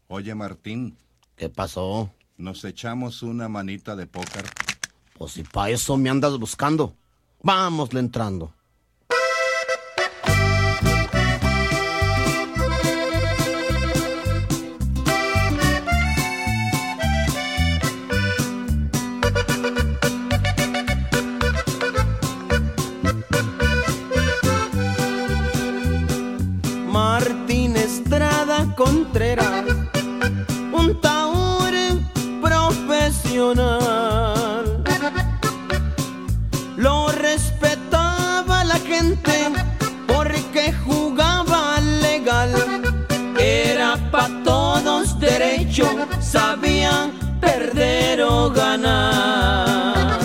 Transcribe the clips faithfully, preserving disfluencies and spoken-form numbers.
Oye, Martín. ¿Qué pasó? ¿Nos echamos una manita de póker? Pues si pa' eso me andas buscando. Vámosle entrando. Martín Estrada Contreras, un taur profesional. Lo respetaba la gente porque jugaba legal. Era pa' todos derecho, sabía perder o ganar.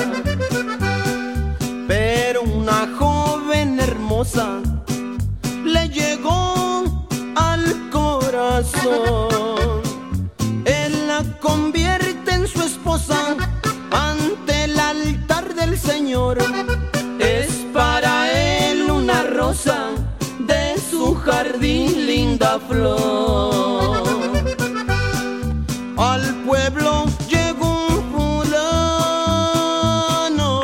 Pero una joven hermosa le llegó al corazón. Él la convierte en su esposa ante el altar del Señor. Es para él una rosa de su jardín, linda flor. Al pueblo llegó un fulano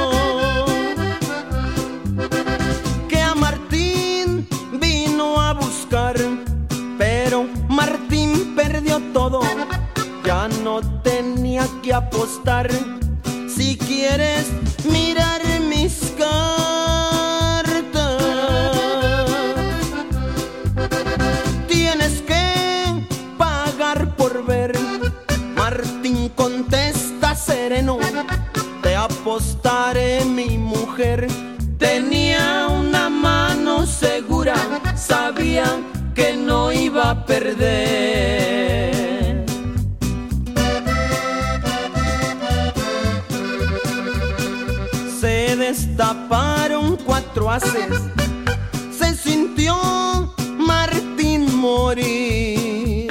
que a Martín vino a buscar, pero Martín perdió todo, ya no tenía que apostar. Si quieres mirar mis cartas, tienes que pagar por ver. Martín contesta sereno, te apostaré mi mujer. Tenía una mano segura, sabía que no iba a perder. Se destaparon cuatro haces, se sintió Martín morir.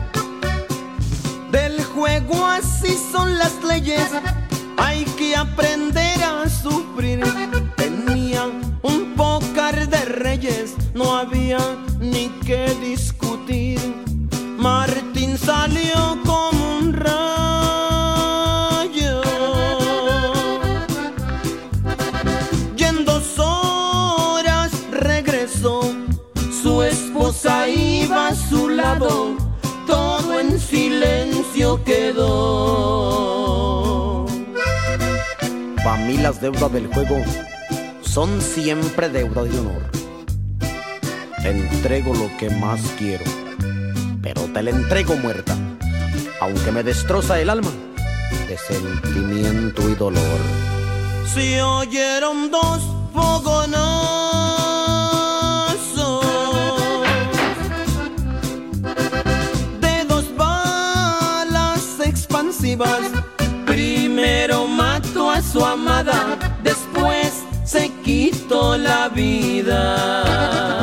Del juego así son las leyes, hay que aprender a sufrir. Tenía un pócar de reyes, no había ni que discutir. Martín salió como un rayo y en dos horas regresó. Su esposa iba a su lado, todo en silencio quedó. Pa' mí las deudas del juego son siempre deuda de honor. Te entrego lo que más quiero, pero te la entrego muerta, aunque me destroza el alma de sentimiento y dolor. Se oyeron dos fogonazos de dos balas expansivas. Primero mató a su amada, después se quitó la vida.